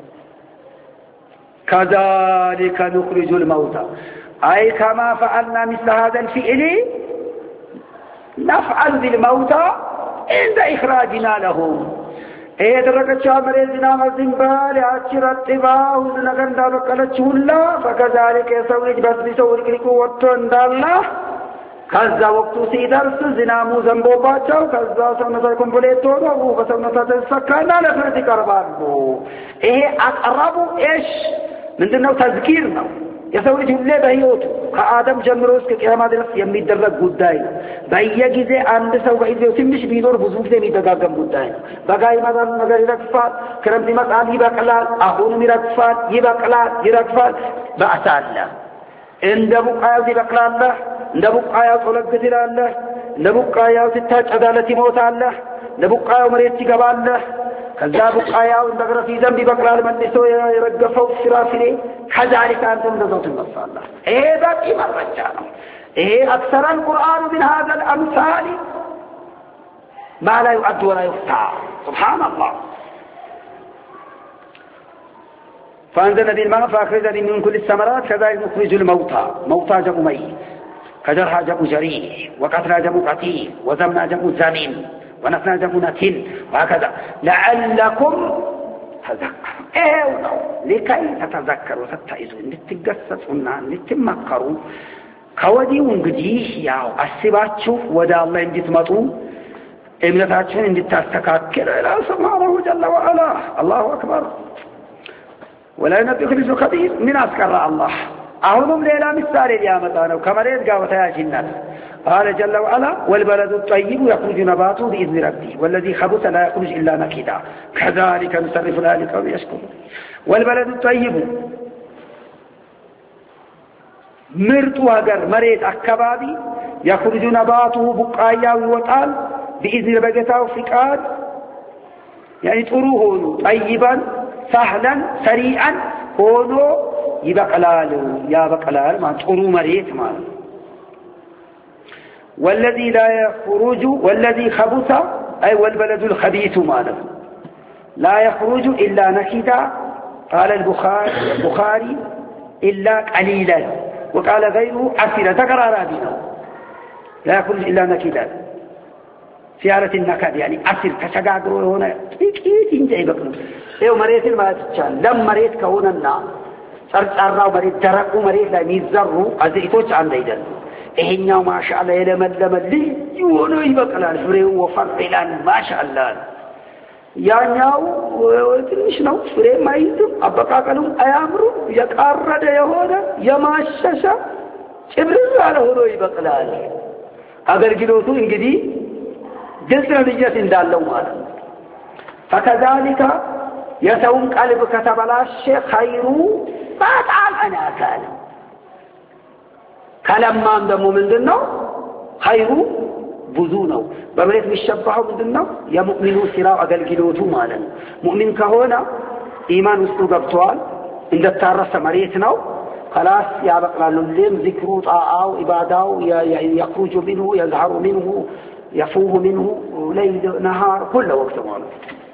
كذلك نخرج الموتى أي كما فعلنا مثل هذا الفعل نفعل بالموتى عند إخراجنا لهم إيه درجة شامل الزنا والزنبال عشر الطباع ونقل دارك على الشهولة فكذلك يسوي بس بسوي كلكو وطن دالله كذا وقت سيدرس زنا مو زنبو باچاو كذا سونتا كومبليتو او بسونتا تسكانا لفرد كربانو إيه أقرب إيش من دنو تذكير نو يسوي جملة بهيوتو كآدم جمروس كقيامة درس يمي درك قدائي بأي جزء عند سوى إذا تمش بيدور بزوج ذي ميدقاقم قدائي بقاي مثلا نقدر يركفال كرم دي مسألة يبقلال أهون يركفال يبقلال يركفال بأسال الله عند بقايا يبقلال الله عند بقايا طلق كثير الله عند بقايا تتاج عدالة موت الله عند بقايا مريت تقبال الله كذا بقايا وندقر في ذنب بقلال من نسوي يرقفوا السرافري كذلك أنتم نزوت المصالح الله إيه باقي مرة جانا إيه أكثر القرآن من هذا الأمثال ما لا يعد ولا يختار سبحان الله فأنزلنا بالماء فأخرجنا من كل الثمرات كذلك نخرج الموتى موتى جمع ميت كجرح جمع جريح وقتلى جمع قتيل وزمنا جمع زمين ونفنا جمع نتن وهكذا لعلكم تذكروا إيه لكي تتذكروا وتتعزوا نتقصصوا نتمكروا كودي ونقديه ياو السباتشوف ودا الله اندتمطوا امنتاتشون اندتاستكاكر إلى سبحانه جل وعلا الله أكبر ولا ينبئك مثل خبير من أذكر الله أعوذهم ليلة مثال اليامتان وكما ريد قاوة يا جنات قال جل وعلا والبلد الطيب يخرج نباته بإذن ربه والذي خبث لا يخرج إلا نكدا كذلك نصرف الآيات لقوم يشكرون والبلد الطيب مرت وهجر مريت أكبابي يخرج نباته بقايا ويوطال بإذن ربكته وفقاد يعني طروه طيبا سهلا سريعا هونو يبقلال يا بقلال ما طرو مريت ما والذي لا يخرج والذي خبث أي والبلد الخبيث ماله لا يخرج إلا نكدا قال البخاري البخاري إلا قليلا وقال غيره عسيرا تقرار بنا لا يخرج إلا نكدا سيارة النكد يعني عسير كشقاقروا هنا تكيت انجي بقلوا ايو مريت الماتشان لم مريت كوننا صرصراو مريت درقو مريت لا يزروا ازيتوች አንድ አይደለም ይሄኛው ማሻአላ የለመለመ ልዩ ሆኖ ይበቅላል ፍሬው ወፈር ይላል ማሻአላ ያኛው ትንሽ ነው ፍሬም አይዝም አበቃቀሉም አያምሩ የቃረደ የሆነ የማሸሻ ጭብርር ያለ ሆኖ ይበቅላል አገልግሎቱ እንግዲህ ግልጽ ልጅት እንዳለው ማለት فكذلك የሰውን ቀልብ ከተበላሸ ኸይሩ በጣም አናካል ከለማም ደግሞ ምንድነው ኸይሩ ብዙ ነው በመሬት የሚሸባው ምንድነው የሙእሚኑ ሲራው አገልግሎቱ ማለት ነው ሙእሚን ከሆነ ኢማን ውስጡ ገብቷል እንደታረሰ መሬት ነው خلاص ያበቅላሉ ለም ዚክሩ ጣአው ኢባዳው يخرج منه يظهر منه يفوه منه ليل نهار كل وقت ማለት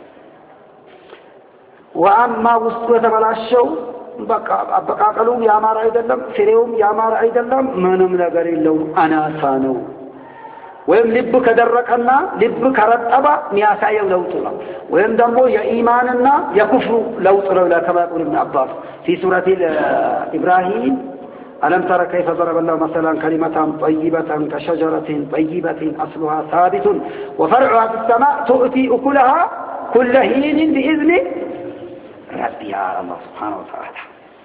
واما ውስጡ የተበላሸው በቃ አበቃቀሉ ያማረ አይደለም ፍሬውም ያማረ አይደለም ምንም ነገር የለውም አናሳ ነው ወይም ልብ ከደረቀና ልብ ከረጠባ የሚያሳየው ለውጥ ነው ወይም ደግሞ የኢማንና የኩፍሩ ለውጥ ነው ለከባቁር ابن عباس في سوره ابراهيم ألم ترى كيف ضرب الله مثلا كلمة طيبة كشجرة طيبة أصلها ثابت وفرعها في السماء تؤتي أكلها كل حين بإذن ربها الله سبحانه وتعالى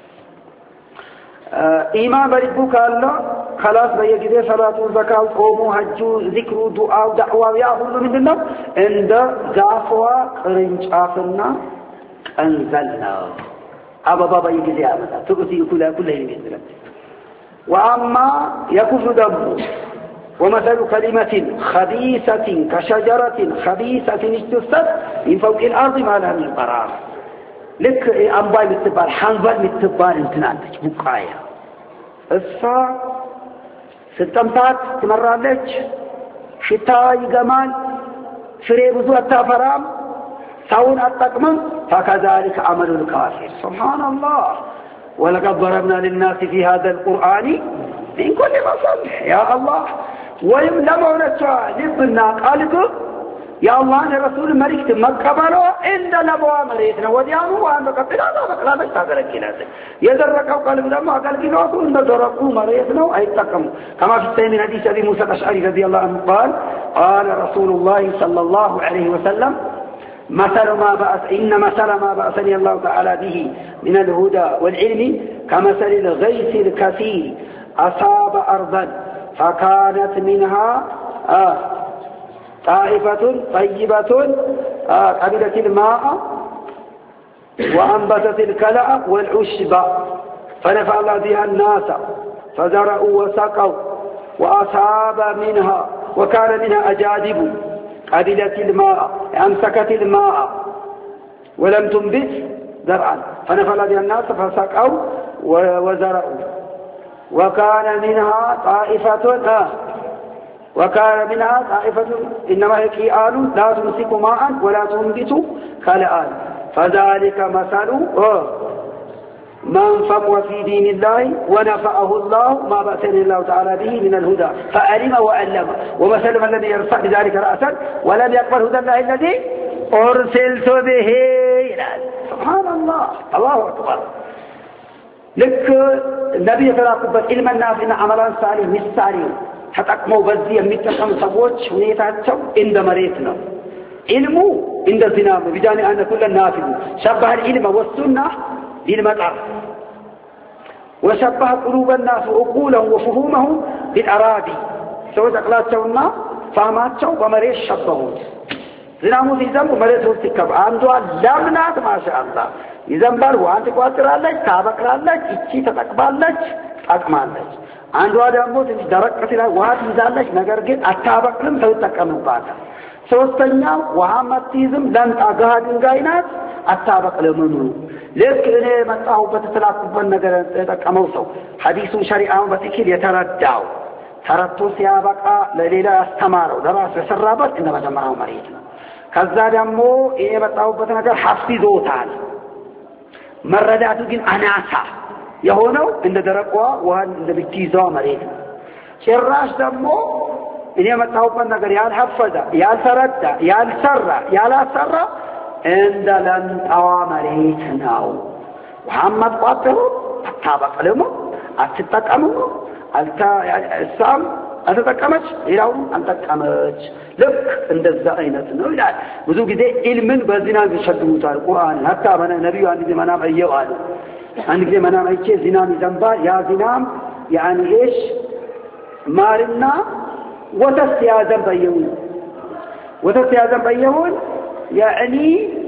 إيمان بربك الله خلاص بيجي صلاة زكاة صوم حج ذكر دعاء دعوة يا كل من الله عند زافوا قرنجافنا أنزلنا أبا بابا يجي أبدا تؤتي أكلها كل حين بإذن ربها وأما يكفر دمه ومثل كلمة خبيثة كشجرة خبيثة اجتثت من فوق الأرض ما لها من قرار لك أنباي متبال حنبال متبال انتنانتك بقايا السا ستمتات تمرالك شتاي جمال فريبزو التافرام ساون التقمن فكذلك عمل الكافر سبحان الله ولقد ضربنا للناس في هذا القرآن من كل مصل يا الله ويم لمونة لبنا قالوا يا الله أنا رسول ملك مكبروا عند لبوا مريتنا وديانوا وأنا قبلنا بقلا بستاجر كناسة يدركوا قالوا لما قال كناسوا إن دركوا مريتنا أي تكموا كما في السيد حديث أبي موسى الأشعري رضي الله عنه قال قال رسول الله صلى الله عليه وسلم مثل ما بأس إن مثل ما بأسني الله تعالى به من الهدى والعلم كمثل الغيث الكثير أصاب أرضا فكانت منها آه طائفة طيبة آه قبلت الماء وأنبتت الكلأ والعشب فنفع الله بها الناس فزرعوا وسقوا وأصاب منها وكان منها أجادب قبلت الماء أمسكت الماء ولم تنبت زرعا فنفل بها الناس فسقوا وزرعوا وكان منها طائفة آه وكان منها طائفة إنما هي كيآن لا تمسك ماء ولا تنبت كالآن فذلك مثل آه من فقه في دين الله ونفعه الله ما بأسني الله تعالى به من الهدى فألم وألم ومثل من الذي يرفع بذلك رأسا ولم يقبل هدى الله الذي أرسلت به سبحان الله الله أكبر لك النبي تراقبت علم الناس إن عملا صالح مثالي تتقموا بزي يمتقم سبوش ونيتاتشو عند مريتنا علمه عند الزنام بجانب أن كل الناس شبه العلم والسنة للمطر وشبه قلوب الناس وعقولهم وفهومهم بالأراضي سوى أقلاتهم فهماتهم ومريش شبهوت زنامو زنب ومريش وستكب عندها لمنات ما شاء الله يزنبر وانت قواتر لك تابقر لك اتشي تتقبال لك أكمال لك عندها دموت درقة لك وهات يزال لك نقر قد أتابقرم سوى تقمن بعدها ሶስተኛው ወሐመቲዝም ለንጣ ጋር ድንጋይናት አታበቅለምኑ ልክ እኔ መጣሁበት ተላኩበት ነገር ተጠቀመው ሰው ሐዲሱን ሸሪዓውን በትክክል የተረዳው ተረድቶ ሲያበቃ ለሌላ ያስተማረው ለራሱ የሰራበት እንደ መጀመሪያው መሬት ነው ከዛ ደግሞ እኔ መጣሁበት ነገር ሐፍዞታል መረዳቱ ግን አናሳ የሆነው እንደ ደረቋ ውሃ እንደብትይዘው መሬት ነው ጭራሽ ደግሞ እኔ መጣሁበት ነገር ያልሐፈዘ ያልተረዳ ያልሰራ ያላሰራ እንደ ለንጣዋ መሬት ነው መሐመድ ቋጥሩ አታበቅልሙ አትጠቀሙ አልታ እሳም አትጠቀመች ይላው አንጠቀመች ልክ እንደዛ አይነት ነው ይላል ብዙ ጊዜ ኢልምን በዚና ይሸድሙታል ቁርአን ሐታ ነብዩ አንድ ጊዜ መናም አየው አሉ አንድ ጊዜ መናም አይቼ ዚናም ይዘንባል ያ ዚናም ያኒ ايش ማርና ወተት ያዘንባየው ወተት ያዘንባየው ያኒ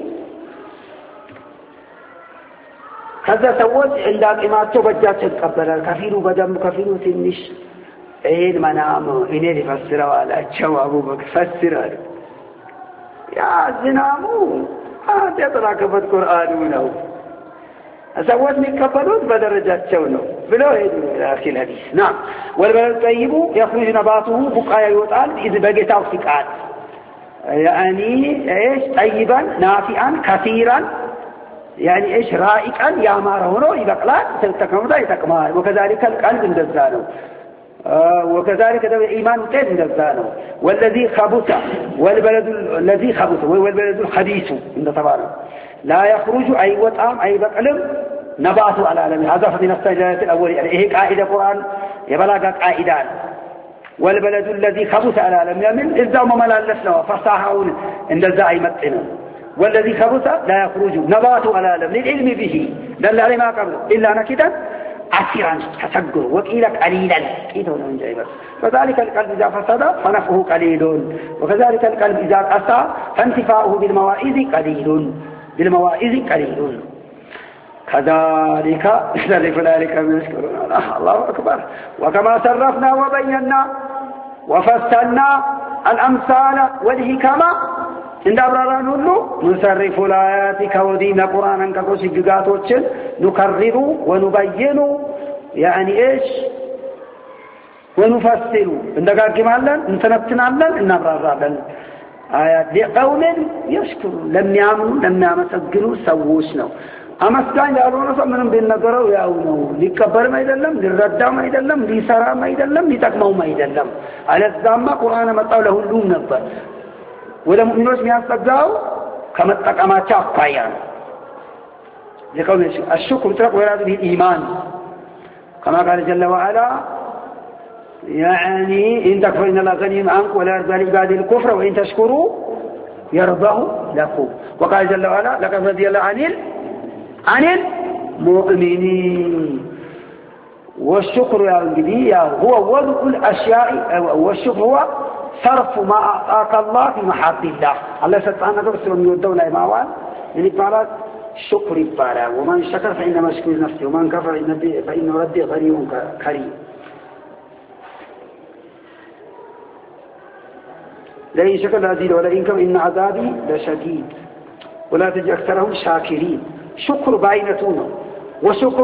ከዛ ሰዎች እንዳቂማቸው በእጃቸው ተቀበላል ከፊሉ በደም ከፊሉ ትንሽ እሄን መናም እኔ ሊፈስረው አላቸው አቡበክር ፈስራል ያ ዝናሙ አተጠራከበት ቁርአኑ ነው ሰዎች የሚቀበሉት በደረጃቸው ነው ብለው ሄዱ አኺል ሐዲስ ና ወልበል ጠይቡ يخرج نباته بقايا ይወጣል اذ በጌታው ፍቃድ يعني ايش طيبا نافعا كثيرا يعني ايش رائقا يا مار هو يبقلات تتكمدا يتكمال وكذلك القلب እንደዛ ነው وكذلك ده الايمان كان እንደዛ ነው والذي خبث والبلد الذي خبث والبلد الخبيث عند تبارك لا يخرج اي وطام اي بقلم نباته على العالم هذا في السجدات الاول يعني هي قاعده قران يبلغ قاعده والبلد الذي خبث على العالم يمن اذا ما ملالس ነው فصاحون እንደዛ አይመጥነው والذي خبث لا يخرج نباته على العالم للعلم به دل عليه ما قبل الا نكدا عسيرا تسجر وقيل قليلا كده ነው እንጂ አይበስ فذلك القلب اذا فسد فنفعه قليل وكذلك القلب اذا قسى فانتفاعه بالمواعظ قليل بالمواعظ قليل كذلك ذلك ذلك يشكرون الله اكبر وكما صرفنا وبينا وفصلنا الامثال والحكمه عند ابراران ሁሉ نصرف الايات كودين القران አንቀጾች ግጋቶችን نكرر ونبين يعني ايش ونفصل እንደጋግማለን እንተነትናለን እናብራራለን አያት ለቀውም يشكر ለሚያምኑ ለሚያመሰግኑ ሰዎች ነው አመስጋኝ ያልሆነ ሰው ምንም ቢነገረው ያው ነው ሊቀበልም አይደለም ሊረዳም አይደለም ሊሰራም አይደለም ሊጠቅመውም አይደለም አለዛማ ቁርአን መጣው ለሁሉም ነበር ወደ ሙእሚኖች የሚያስጠጋው ከመጠቀማቸው አኳያ ነው ለቀውም الشكر ترك ويراد به الايمان كما قال جل وعلا يعني ان تكفر ان الله غني عنك ولا يرضى لعباده الكفر وان تشكروا يرضاه لكم وقال جل وعلا لقد رضي الله عن عن المؤمنين والشكر يا انجدي هو وضع الاشياء والشكر هو صرف ما اعطاك الله في محاب الله الله سبحانه وتعالى يودوا لا يماوال يعني قال شكر يبارا ومن شكر فانما يشكر نفسه ومن كفر فان ربي غني كريم لئن شكر لازيد ولئن كفر ان عذابي لشديد ولا تجد اكثرهم شاكرين شكر باينتونه وشكر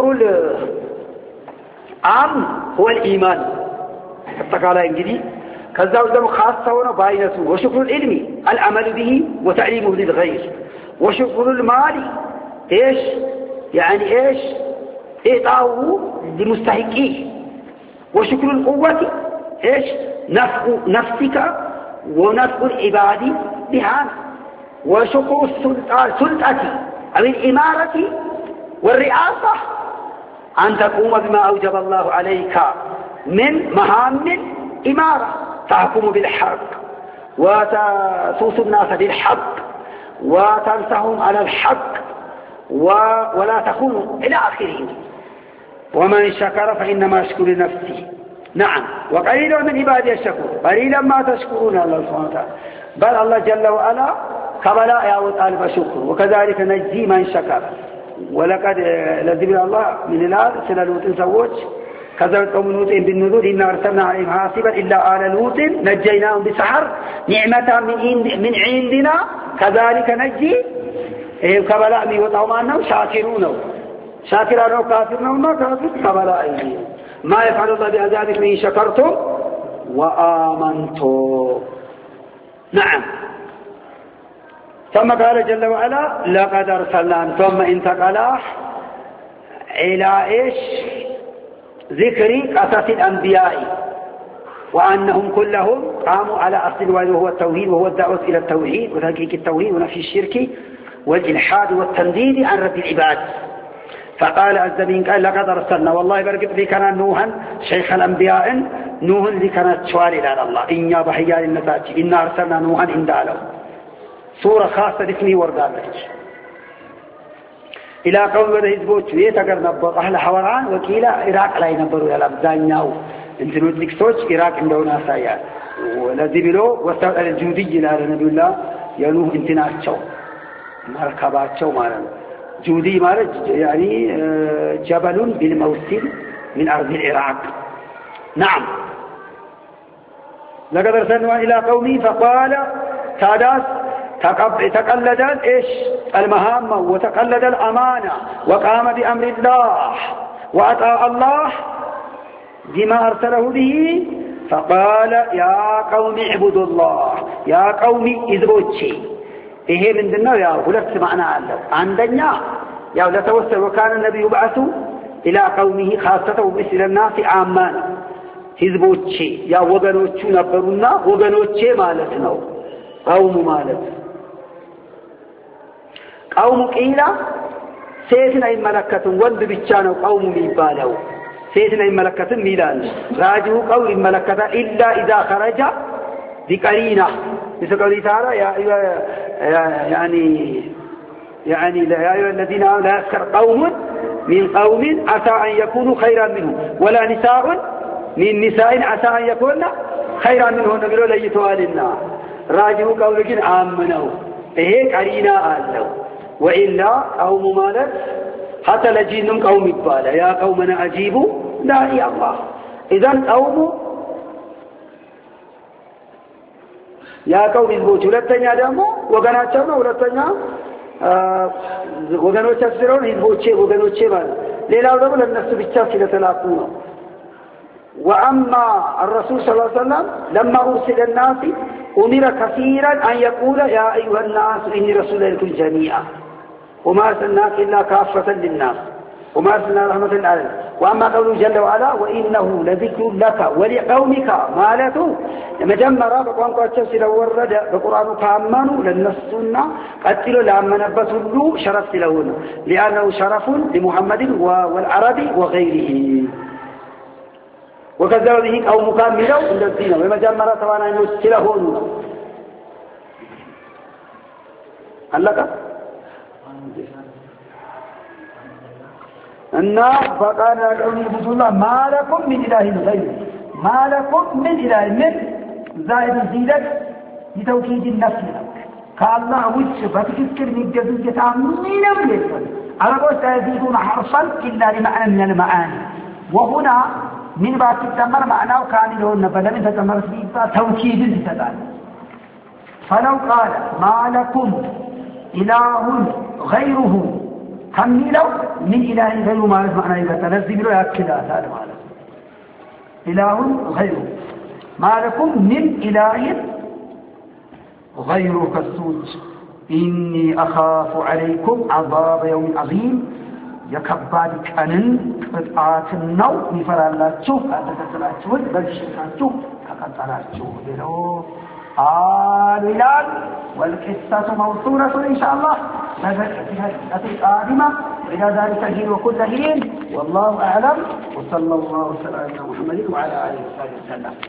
العام هو الإيمان فقال انجدي كذا ودم خاصة هنا باينته وشكر العلم العمل به وتعليمه للغير وشكر المال ايش يعني ايش اعطاؤه لمستحقيه وشكر القوة ايش نفع نفسك ونفع العباد بها وشكر السلطة سلطتي أو الإمارة والرئاسة أن تقوم بما أوجب الله عليك من مهام الإمارة تحكم بالحق وتسوس الناس بالحق وتنسهم على الحق ولا تخون إلى آخره ومن شكر فإنما يشكر لنفسه نعم وقليل من عبادي الشكور قليلا ما تشكرون الله سبحانه وتعالى بل الله جل وعلا كبلا يا طالب شكر وكذلك نجزي من شكر ولقد لذب الله من الار سلالوت سووች كذلك قوم لوط بالنذور إنا أرسلنا عليهم حاصبا إلا آل لوط نجيناهم بسحر نعمة من عندنا كذلك نجي كبلاء من وطعمانه شاكرونه شاكرانه كافرنا وما كافر كبلاء ما يفعل الله بعذابكم إن شكرتم وآمنتم. نعم. ثم قال جل وعلا لقد أرسلنا ثم انتقل إلى إيش ذكر قصص الأنبياء وأنهم كلهم قاموا على أصل وهو التوحيد وهو الدعوة إلى التوحيد وتحقيق التوحيد ونفي الشرك والإلحاد والتنديد عن رب العباد. فقال الزمين قال لقد أرسلنا والله برقب لي كان نوحا شيخ الأنبياء نوح اللي كانت شوالي على الله إن يا بحيال النتاج إنا أرسلنا نوحا إن دعله سورة خاصة اسمه وردالك إلى قوم وده يزبوت يتقر نبض أهل حوران وكيلا عراق لا ينبروا إلى أبزانياو انتنو تلكسوش عراق عندنا سايا والذي بلو واستوى الجودي إلى نبي الله ينوه انتناتشو مركباتشو مالا جودي مالا يعني جبل بالموسم من أرض العراق. نعم. لقد أرسلنا إلى قومي فقال تاداس تقلد إيش المهامة وتقلد الأمانة وقام بأمر الله وأطاع الله بما أرسله به فقال يا قوم اعبدوا الله يا قوم اذبوتشي إيه من دنا يا ولست معنا الله عندنا يا ولا توسل وكان النبي يبعث إلى قومه خاصة وبسل الناس عاما اذبوتشي يا وغنوتشو نبرونا وغنوتشي مالتنا قوم مالت قوم قيلا سيتنا الملكة وند بيتشانو قوم ميبالو سيتنا الملكة ميلان راجعوا قول الملكة إلا إذا خرج بقرينة مثل قوله تعالى يا أيها يعني يعني يا أيها الذين آمنوا لا يسخر قوم من قوم عسى أن يكونوا خيرا منهم ولا نساء من نساء عسى أن يكون خيرا منهم نقولوا ليتوالنا راجعوا قولك آمنوا إيه قرينة آلوا وإلا قوم مالك حتى لجينهم قوم إبالا يا قومنا أجيبوا داعي الله إذن قوم يا قوم إذبوتوا لتنيا دامو وقناتشانا ولتنيا وقنوتشا سرون إذبوتشي وقنوتشي مال ليلا ودبو للنفس بالشاك لتلاقونا. وأما الرسول صلى الله عليه وسلم لما أرسل الناس أمر كثيرا أن يقول يا أيها الناس إني رسول لكم جميعا وما أرسلناك إلا كافة للناس وما أرسلنا رحمة للعالمين. وأما قوله جل وعلا وإنه لذكر لك ولقومك مالته لما جمع بقوانك التفسير والرد بقرآن كأمانوا للنسونا قتلوا لأما نبثوا له شرف لهنا لأنه شرف لمحمد والعربي وغيره وكذب به قوم كاملوا عند الدين وما جمع طبعا أن يسلهون هل لك النار فقال لهم عبدوا الله ما لكم من إله غيره ما لكم من إله من زائد زيدك لتوكيد النفس كالله وجه فتذكر من جزء تعمين أمريكا على قول سيزيدون حرصا إلا لمعنى من المعاني. وهنا من بعد تتمر معناه كان لهن فلم تتمر فيه توكيد لتدان. فلو قال ما لكم إله غيره كملوا من إله غير ما معنى إذا تنزل له يأكد هذا معنى إله غيره ما لكم من إله غير كالسوج إني أخاف عليكم عذاب يوم عظيم يكبادك أنن قطعات النوم فلالاته أتتلاته بلشتاته كقطعاته له آل إلال والقصة موصولة إن شاء الله في القادمة إلى ذلك الحين وكل حين والله أعلم وصلى الله وسلم على محمد وعلى آله وصحبه وسلم.